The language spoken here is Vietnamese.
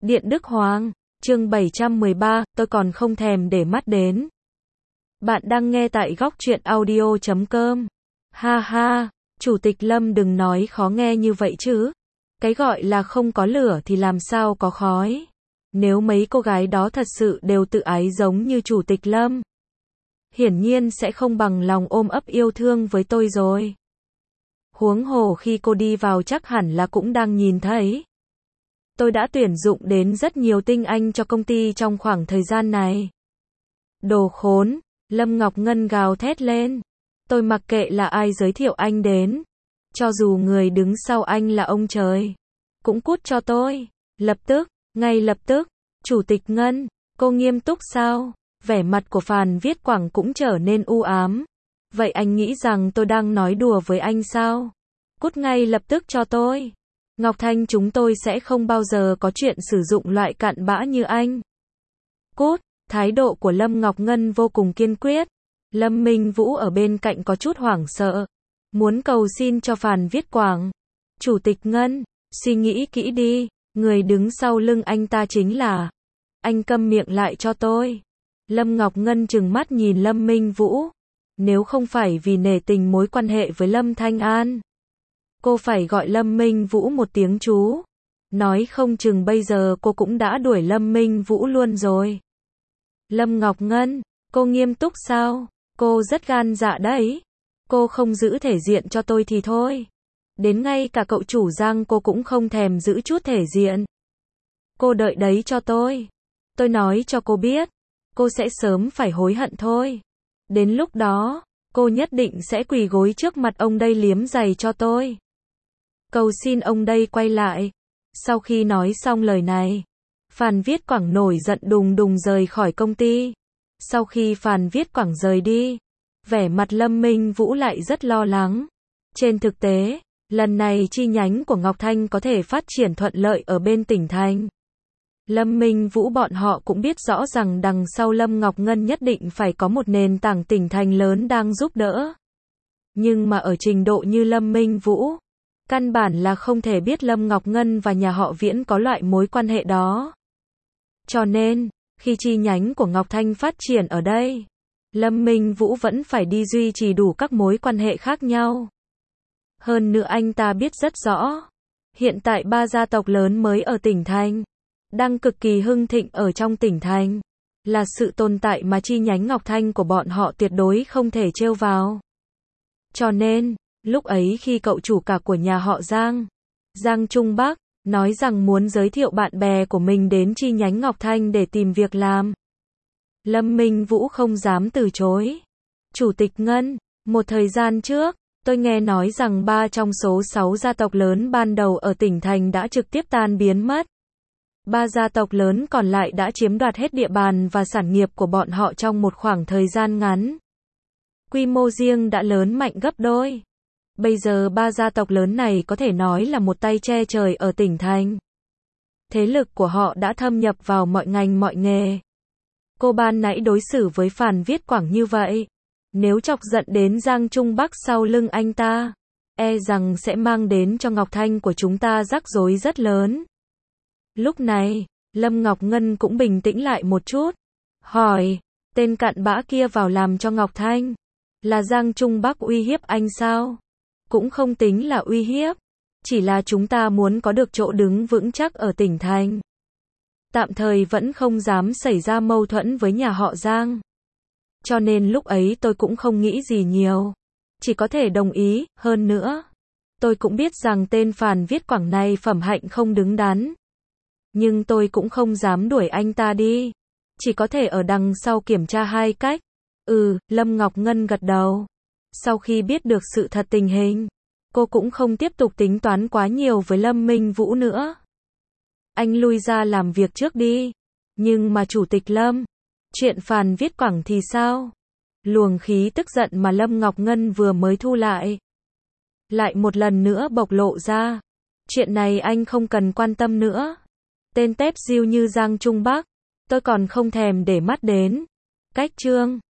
Điện Đức Hoàng, chương 713, tôi còn không thèm để mắt đến. Bạn đang nghe tại góc truyện audio.com. Ha ha, Chủ tịch Lâm đừng nói khó nghe như vậy chứ. Cái gọi là không có lửa thì làm sao có khói. Nếu mấy cô gái đó thật sự đều tự ái giống như Chủ tịch Lâm, hiển nhiên sẽ không bằng lòng ôm ấp yêu thương với tôi rồi. Huống hồ khi cô đi vào chắc hẳn là cũng đang nhìn thấy. Tôi đã tuyển dụng đến rất nhiều tinh anh cho công ty trong khoảng thời gian này. Đồ khốn, Lâm Ngọc Ngân gào thét lên. Tôi mặc kệ là ai giới thiệu anh đến. Cho dù người đứng sau anh là ông trời. Cũng cút cho tôi. Lập tức, ngay lập tức. Chủ tịch Ngân, cô nghiêm túc sao? Vẻ mặt của Phàn Viết Quảng cũng trở nên u ám. Vậy anh nghĩ rằng tôi đang nói đùa với anh sao? Cút ngay lập tức cho tôi. Ngọc Thanh chúng tôi sẽ không bao giờ có chuyện sử dụng loại cặn bã như anh. Cút, thái độ của Lâm Ngọc Ngân vô cùng kiên quyết. Lâm Minh Vũ ở bên cạnh có chút hoảng sợ. Muốn cầu xin cho Phàn Viết Quảng. Chủ tịch Ngân, suy nghĩ kỹ đi, người đứng sau lưng anh ta chính là. Anh câm miệng lại cho tôi. Lâm Ngọc Ngân trừng mắt nhìn Lâm Minh Vũ. Nếu không phải vì nể tình mối quan hệ với Lâm Thanh An, cô phải gọi Lâm Minh Vũ một tiếng chú. Nói không chừng bây giờ cô cũng đã đuổi Lâm Minh Vũ luôn rồi. Lâm Ngọc Ngân, cô nghiêm túc sao? Cô rất gan dạ đấy. Cô không giữ thể diện cho tôi thì thôi. Đến ngay cả cậu chủ Giang cô cũng không thèm giữ chút thể diện. Cô đợi đấy cho tôi. Tôi nói cho cô biết. Cô sẽ sớm phải hối hận thôi. Đến lúc đó, cô nhất định sẽ quỳ gối trước mặt ông đây liếm giày cho tôi. Cầu xin ông đây quay lại. Sau khi nói xong lời này, Phàn Viết Quảng nổi giận đùng đùng rời khỏi công ty. Sau khi Phàn Viết Quảng rời đi, vẻ mặt Lâm Minh Vũ lại rất lo lắng. Trên thực tế, lần này chi nhánh của Ngọc Thanh có thể phát triển thuận lợi ở bên tỉnh thành. Lâm Minh Vũ bọn họ cũng biết rõ rằng đằng sau Lâm Ngọc Ngân nhất định phải có một nền tảng tỉnh thành lớn đang giúp đỡ. Nhưng mà ở trình độ như Lâm Minh Vũ, căn bản là không thể biết Lâm Ngọc Ngân và nhà họ Viễn có loại mối quan hệ đó. Cho nên, khi chi nhánh của Ngọc Thanh phát triển ở đây, Lâm Minh Vũ vẫn phải đi duy trì đủ các mối quan hệ khác nhau. Hơn nữa anh ta biết rất rõ, hiện tại ba gia tộc lớn mới ở tỉnh thành, đang cực kỳ hưng thịnh ở trong tỉnh thành, là sự tồn tại mà chi nhánh Ngọc Thanh của bọn họ tuyệt đối không thể trêu vào. Cho nên, lúc ấy khi cậu chủ cả của nhà họ Giang, Giang Trung Bắc, nói rằng muốn giới thiệu bạn bè của mình đến chi nhánh Ngọc Thanh để tìm việc làm, Lâm Minh Vũ không dám từ chối. Chủ tịch Ngân, một thời gian trước, tôi nghe nói rằng 3 trong số 6 gia tộc lớn ban đầu ở tỉnh thành đã trực tiếp tan biến mất. 3 gia tộc lớn còn lại đã chiếm đoạt hết địa bàn và sản nghiệp của bọn họ trong một khoảng thời gian ngắn. Quy mô riêng đã lớn mạnh gấp đôi. Bây giờ 3 gia tộc lớn này có thể nói là một tay che trời ở tỉnh thành. Thế lực của họ đã thâm nhập vào mọi ngành mọi nghề. Cô ban nãy đối xử với Phàn Viết Quảng như vậy, nếu chọc giận đến Giang Trung Bắc sau lưng anh ta, e rằng sẽ mang đến cho Ngọc Thanh của chúng ta rắc rối rất lớn. Lúc này, Lâm Ngọc Ngân cũng bình tĩnh lại một chút. Hỏi, tên cặn bã kia vào làm cho Ngọc Thanh, là Giang Trung Bắc uy hiếp anh sao? Cũng không tính là uy hiếp, chỉ là chúng ta muốn có được chỗ đứng vững chắc ở tỉnh thành. Tạm thời vẫn không dám xảy ra mâu thuẫn với nhà họ Giang. Cho nên lúc ấy tôi cũng không nghĩ gì nhiều, chỉ có thể đồng ý. Hơn nữa, tôi cũng biết rằng tên Phàn Viết Quảng này phẩm hạnh không đứng đắn. Nhưng tôi cũng không dám đuổi anh ta đi, chỉ có thể ở đằng sau kiểm tra hai cách. Lâm Ngọc Ngân gật đầu. Sau khi biết được sự thật tình hình, cô cũng không tiếp tục tính toán quá nhiều với Lâm Minh Vũ nữa. Anh lui ra làm việc trước đi. Nhưng mà Chủ tịch Lâm, chuyện Phàn Viết Quảng thì sao? Luồng khí tức giận mà Lâm Ngọc Ngân vừa mới thu lại một lần nữa bộc lộ ra. Chuyện này anh không cần quan tâm nữa. Tên tép diêu như Giang Trung Bắc, tôi còn không thèm để mắt đến. Cách chương